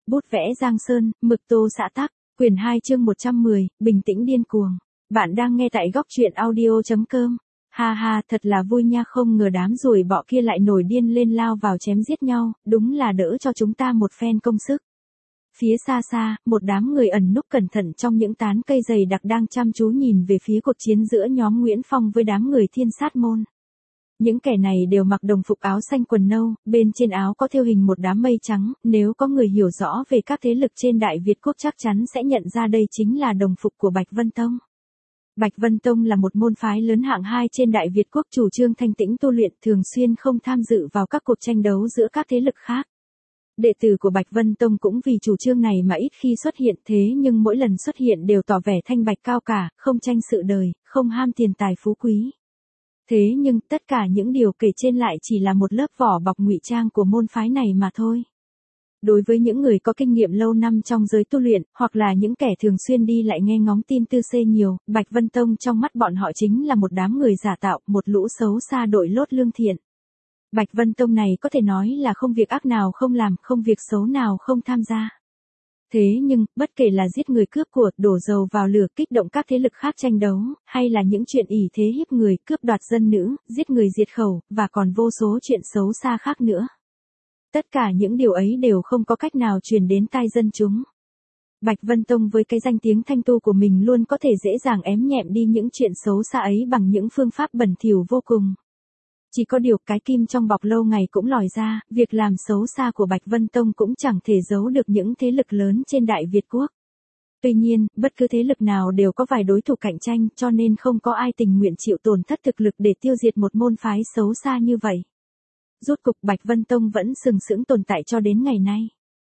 Bút vẽ Giang Sơn, mực tô xã tắc, quyển 2 chương 110, bình tĩnh điên cuồng. Bạn đang nghe tại góc truyện audio.com. Ha ha, thật là vui nha, không ngờ đám ruồi bọ kia lại nổi điên lên lao vào chém giết nhau, đúng là đỡ cho chúng ta một phen công sức. Phía xa xa, một đám người ẩn núp cẩn thận trong những tán cây dày đặc đang chăm chú nhìn về phía cuộc chiến giữa nhóm Nguyễn Phong với đám người Thiên Sát Môn. Những kẻ này đều mặc đồng phục áo xanh quần nâu, bên trên áo có thêu hình một đám mây trắng, nếu có người hiểu rõ về các thế lực trên Đại Việt Quốc chắc chắn sẽ nhận ra đây chính là đồng phục của Bạch Vân Tông. Bạch Vân Tông là một môn phái lớn hạng 2 trên Đại Việt Quốc, chủ trương thanh tĩnh tu luyện, thường xuyên không tham dự vào các cuộc tranh đấu giữa các thế lực khác. Đệ tử của Bạch Vân Tông cũng vì chủ trương này mà ít khi xuất hiện, thế nhưng mỗi lần xuất hiện đều tỏ vẻ thanh bạch cao cả, không tranh sự đời, không ham tiền tài phú quý. Thế nhưng tất cả những điều kể trên lại chỉ là một lớp vỏ bọc ngụy trang của môn phái này mà thôi. Đối với những người có kinh nghiệm lâu năm trong giới tu luyện, hoặc là những kẻ thường xuyên đi lại nghe ngóng tin tư xê nhiều, Bạch Vân Tông trong mắt bọn họ chính là một đám người giả tạo, một lũ xấu xa đội lốt lương thiện. Bạch Vân Tông này có thể nói là không việc ác nào không làm, không việc xấu nào không tham gia. Thế nhưng, bất kể là giết người cướp của, đổ dầu vào lửa kích động các thế lực khác tranh đấu, hay là những chuyện ỷ thế hiếp người, cướp đoạt dân nữ, giết người diệt khẩu, và còn vô số chuyện xấu xa khác nữa. Tất cả những điều ấy đều không có cách nào truyền đến tai dân chúng. Bạch Vân Tông với cái danh tiếng thanh tu của mình luôn có thể dễ dàng ém nhẹm đi những chuyện xấu xa ấy bằng những phương pháp bẩn thỉu vô cùng. Chỉ có điều cái kim trong bọc lâu ngày cũng lòi ra, việc làm xấu xa của Bạch Vân Tông cũng chẳng thể giấu được những thế lực lớn trên Đại Việt Quốc. Tuy nhiên, bất cứ thế lực nào đều có vài đối thủ cạnh tranh, cho nên không có ai tình nguyện chịu tổn thất thực lực để tiêu diệt một môn phái xấu xa như vậy. Rốt cục Bạch Vân Tông vẫn sừng sững tồn tại cho đến ngày nay.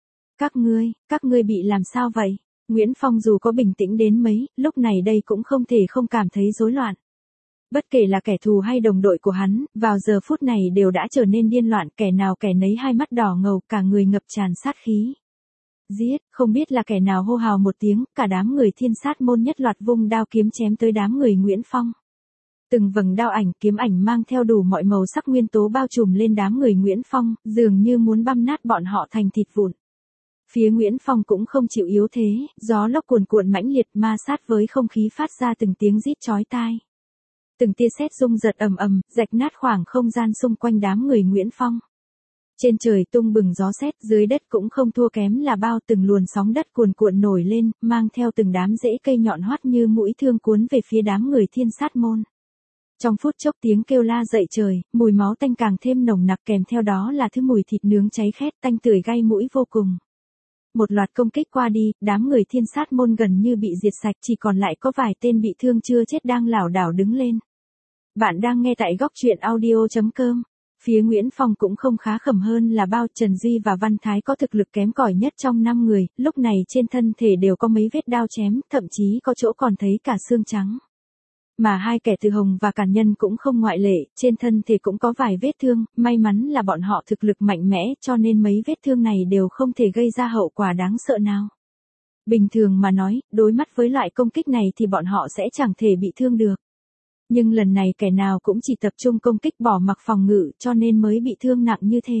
Các ngươi bị làm sao vậy? Nguyễn Phong dù có bình tĩnh đến mấy, lúc này đây cũng không thể không cảm thấy rối loạn. Bất kể là kẻ thù hay đồng đội của hắn, vào giờ phút này đều đã trở nên điên loạn, kẻ nào kẻ nấy hai mắt đỏ ngầu, cả người ngập tràn sát khí. Giết, không biết là kẻ nào hô hào một tiếng, cả đám người Thiên Sát Môn nhất loạt vung đao kiếm chém tới đám người Nguyễn Phong. Từng vầng đao ảnh, kiếm ảnh mang theo đủ mọi màu sắc nguyên tố bao trùm lên đám người Nguyễn Phong, dường như muốn băm nát bọn họ thành thịt vụn. Phía Nguyễn Phong cũng không chịu yếu thế, gió lốc cuồn cuộn mãnh liệt ma sát với không khí phát ra từng tiếng rít chói tai. Từng tia sét rung giật ầm ầm, rạch nát khoảng không gian xung quanh đám người Nguyễn Phong. Trên trời tung bừng gió sét, dưới đất cũng không thua kém là bao, từng luồn sóng đất cuồn cuộn nổi lên, mang theo từng đám rễ cây nhọn hoắt như mũi thương cuốn về phía đám người Thiên Sát Môn. Trong phút chốc tiếng kêu la dậy trời, mùi máu tanh càng thêm nồng nặc, kèm theo đó là thứ mùi thịt nướng cháy khét tanh tưởi gai mũi vô cùng. Một loạt công kích qua đi, đám người Thiên Sát Môn gần như bị diệt sạch, chỉ còn lại có vài tên bị thương chưa chết đang lảo đảo đứng lên. Bạn đang nghe tại góc truyện audio.com. Phía Nguyễn Phong cũng không khá khẩm hơn là bao, Trần Duy và Văn Thái có thực lực kém cỏi nhất trong 5 người, lúc này trên thân thể đều có mấy vết đao chém, thậm chí có chỗ còn thấy cả xương trắng. Mà hai kẻ Từ Hồng và Càn Nhân cũng không ngoại lệ, trên thân thể cũng có vài vết thương, may mắn là bọn họ thực lực mạnh mẽ cho nên mấy vết thương này đều không thể gây ra hậu quả đáng sợ nào. Bình thường mà nói, đối mắt với loại công kích này thì bọn họ sẽ chẳng thể bị thương được. Nhưng lần này kẻ nào cũng chỉ tập trung công kích bỏ mặc phòng ngự cho nên mới bị thương nặng như thế.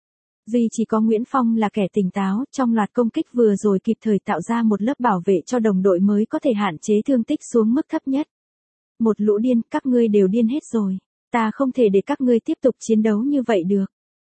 Duy chỉ có Nguyễn Phong là kẻ tỉnh táo, trong loạt công kích vừa rồi kịp thời tạo ra một lớp bảo vệ cho đồng đội mới có thể hạn chế thương tích xuống mức thấp nhất. Một lũ điên, các ngươi đều điên hết rồi. Ta không thể để các ngươi tiếp tục chiến đấu như vậy được.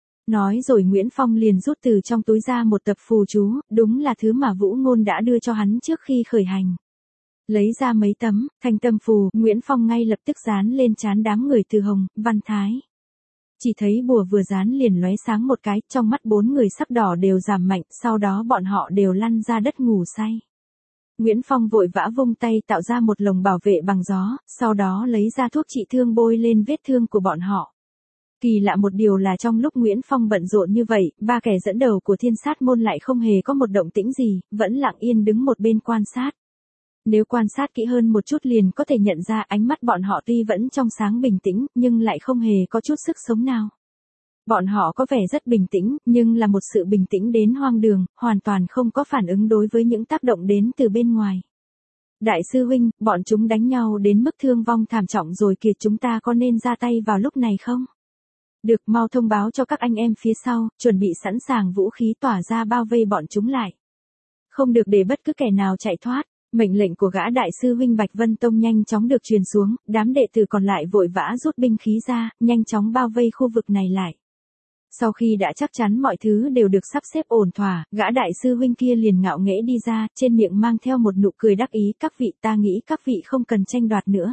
Nói rồi Nguyễn Phong liền rút từ trong túi ra một tập phù chú, đúng là thứ mà Vũ Ngôn đã đưa cho hắn trước khi khởi hành. Lấy ra mấy tấm, thanh tâm phù, Nguyễn Phong ngay lập tức dán lên trán đám người Từ Hồng, Văn Thái. Chỉ thấy bùa vừa dán liền lóe sáng một cái, trong mắt 4 người sắc đỏ đều giảm mạnh, sau đó bọn họ đều lăn ra đất ngủ say. Nguyễn Phong vội vã vung tay tạo ra một lồng bảo vệ bằng gió, sau đó lấy ra thuốc trị thương bôi lên vết thương của bọn họ. Kỳ lạ một điều là trong lúc Nguyễn Phong bận rộn như vậy, ba kẻ dẫn đầu của Thiên Sát Môn lại không hề có một động tĩnh gì, vẫn lặng yên đứng một bên quan sát. Nếu quan sát kỹ hơn một chút liền có thể nhận ra ánh mắt bọn họ tuy vẫn trong sáng bình tĩnh, nhưng lại không hề có chút sức sống nào. Bọn họ có vẻ rất bình tĩnh, nhưng là một sự bình tĩnh đến hoang đường, hoàn toàn không có phản ứng đối với những tác động đến từ bên ngoài. Đại sư huynh, bọn chúng đánh nhau đến mức thương vong thảm trọng rồi kìa, chúng ta có nên ra tay vào lúc này không? Được, mau thông báo cho các anh em phía sau, chuẩn bị sẵn sàng vũ khí tỏa ra bao vây bọn chúng lại. Không được để bất cứ kẻ nào chạy thoát. Mệnh lệnh của gã đại sư huynh Bạch Vân Tông nhanh chóng được truyền xuống, đám đệ tử còn lại vội vã rút binh khí ra, nhanh chóng bao vây khu vực này lại. Sau khi đã chắc chắn mọi thứ đều được sắp xếp ổn thỏa, gã đại sư huynh kia liền ngạo nghễ đi ra, trên miệng mang theo một nụ cười đắc ý, các vị, ta nghĩ các vị không cần tranh đoạt nữa.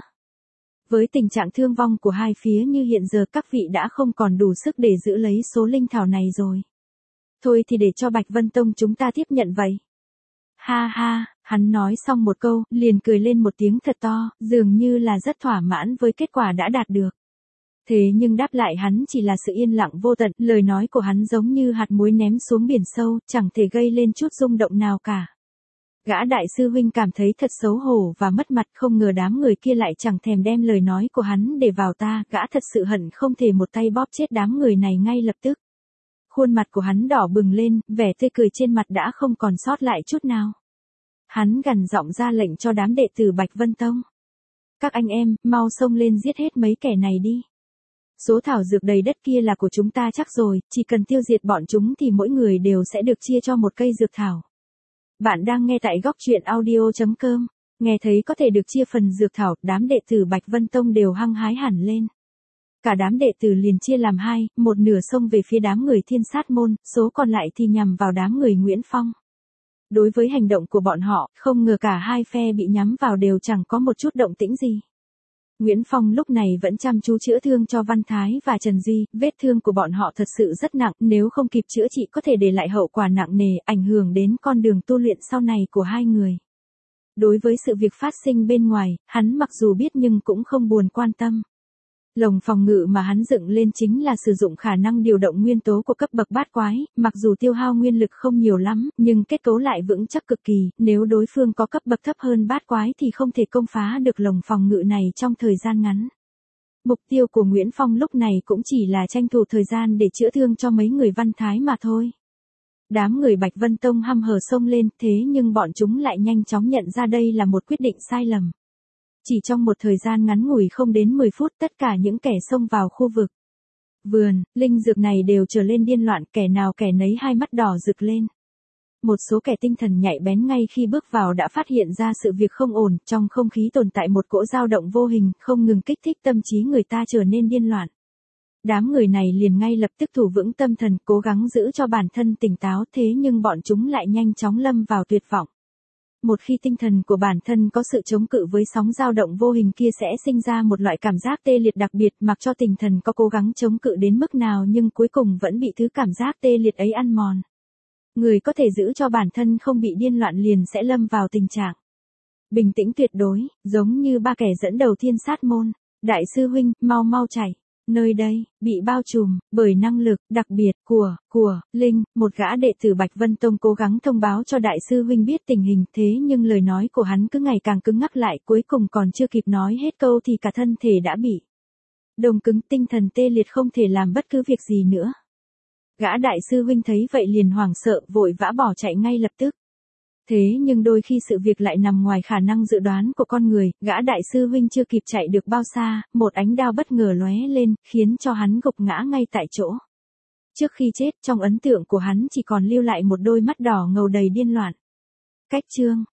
Với tình trạng thương vong của hai phía như hiện giờ, các vị đã không còn đủ sức để giữ lấy số linh thảo này rồi. Thôi thì để cho Bạch Vân Tông chúng ta tiếp nhận vậy. Ha ha, hắn nói xong một câu, liền cười lên một tiếng thật to, dường như là rất thỏa mãn với kết quả đã đạt được. Thế nhưng đáp lại hắn chỉ là sự yên lặng vô tận, lời nói của hắn giống như hạt muối ném xuống biển sâu, chẳng thể gây lên chút rung động nào cả. Gã đại sư huynh cảm thấy thật xấu hổ và mất mặt, không ngờ đám người kia lại chẳng thèm đem lời nói của hắn để vào ta, gã thật sự hận không thể một tay bóp chết đám người này ngay lập tức. Khuôn mặt của hắn đỏ bừng lên, vẻ tươi cười trên mặt đã không còn sót lại chút nào. Hắn gằn giọng ra lệnh cho đám đệ tử Bạch Vân Tông. Các anh em, mau xông lên giết hết mấy kẻ này đi. Số thảo dược đầy đất kia là của chúng ta chắc rồi, chỉ cần tiêu diệt bọn chúng thì mỗi người đều sẽ được chia cho một cây dược thảo. Bạn đang nghe tại góc truyện audio.com. Nghe thấy có thể được chia phần dược thảo, đám đệ tử Bạch Vân Tông đều hăng hái hẳn lên. Cả đám đệ tử liền chia làm hai, một nửa xông về phía đám người Thiên Sát Môn, số còn lại thì nhằm vào đám người Nguyễn Phong. Đối với hành động của bọn họ, không ngờ cả hai phe bị nhắm vào đều chẳng có một chút động tĩnh gì. Nguyễn Phong lúc này vẫn chăm chú chữa thương cho Văn Thái và Trần Duy, vết thương của bọn họ thật sự rất nặng, nếu không kịp chữa trị có thể để lại hậu quả nặng nề, ảnh hưởng đến con đường tu luyện sau này của hai người. Đối với sự việc phát sinh bên ngoài, hắn mặc dù biết nhưng cũng không buồn quan tâm. Lồng phòng ngự mà hắn dựng lên chính là sử dụng khả năng điều động nguyên tố của cấp bậc bát quái, mặc dù tiêu hao nguyên lực không nhiều lắm, nhưng kết cấu lại vững chắc cực kỳ, nếu đối phương có cấp bậc thấp hơn bát quái thì không thể công phá được lồng phòng ngự này trong thời gian ngắn. Mục tiêu của Nguyễn Phong lúc này cũng chỉ là tranh thủ thời gian để chữa thương cho mấy người Văn Thái mà thôi. Đám người Bạch Vân Tông hăm hở xông lên, thế nhưng bọn chúng lại nhanh chóng nhận ra đây là một quyết định sai lầm. Chỉ trong một thời gian ngắn ngủi không đến 10 phút, tất cả những kẻ xông vào khu vực vườn, linh dược này đều trở lên điên loạn, kẻ nào kẻ nấy hai mắt đỏ rực lên. Một số kẻ tinh thần nhạy bén ngay khi bước vào đã phát hiện ra sự việc không ổn, trong không khí tồn tại một cỗ dao động vô hình, không ngừng kích thích tâm trí người ta trở nên điên loạn. Đám người này liền ngay lập tức thủ vững tâm thần, cố gắng giữ cho bản thân tỉnh táo, thế nhưng bọn chúng lại nhanh chóng lâm vào tuyệt vọng. Một khi tinh thần của bản thân có sự chống cự với sóng dao động vô hình kia sẽ sinh ra một loại cảm giác tê liệt đặc biệt, mặc cho tinh thần có cố gắng chống cự đến mức nào nhưng cuối cùng vẫn bị thứ cảm giác tê liệt ấy ăn mòn. Người có thể giữ cho bản thân không bị điên loạn liền sẽ lâm vào tình trạng bình tĩnh tuyệt đối, giống như ba kẻ dẫn đầu Thiên Sát Môn. Đại sư huynh, mau mau chạy. Nơi đây, bị bao trùm, bởi năng lực, đặc biệt, của Linh, một gã đệ tử Bạch Vân Tông cố gắng thông báo cho đại sư huynh biết tình hình, thế nhưng lời nói của hắn cứ ngày càng cứng ngắc lại, cuối cùng còn chưa kịp nói hết câu thì cả thân thể đã bị đông cứng, tinh thần tê liệt không thể làm bất cứ việc gì nữa. Gã đại sư huynh thấy vậy liền hoảng sợ, vội vã bỏ chạy ngay lập tức. Thế nhưng đôi khi sự việc lại nằm ngoài khả năng dự đoán của con người, gã đại sư huynh chưa kịp chạy được bao xa, một ánh đao bất ngờ lóe lên, khiến cho hắn gục ngã ngay tại chỗ. Trước khi chết, trong ấn tượng của hắn chỉ còn lưu lại một đôi mắt đỏ ngầu đầy điên loạn. Cách chương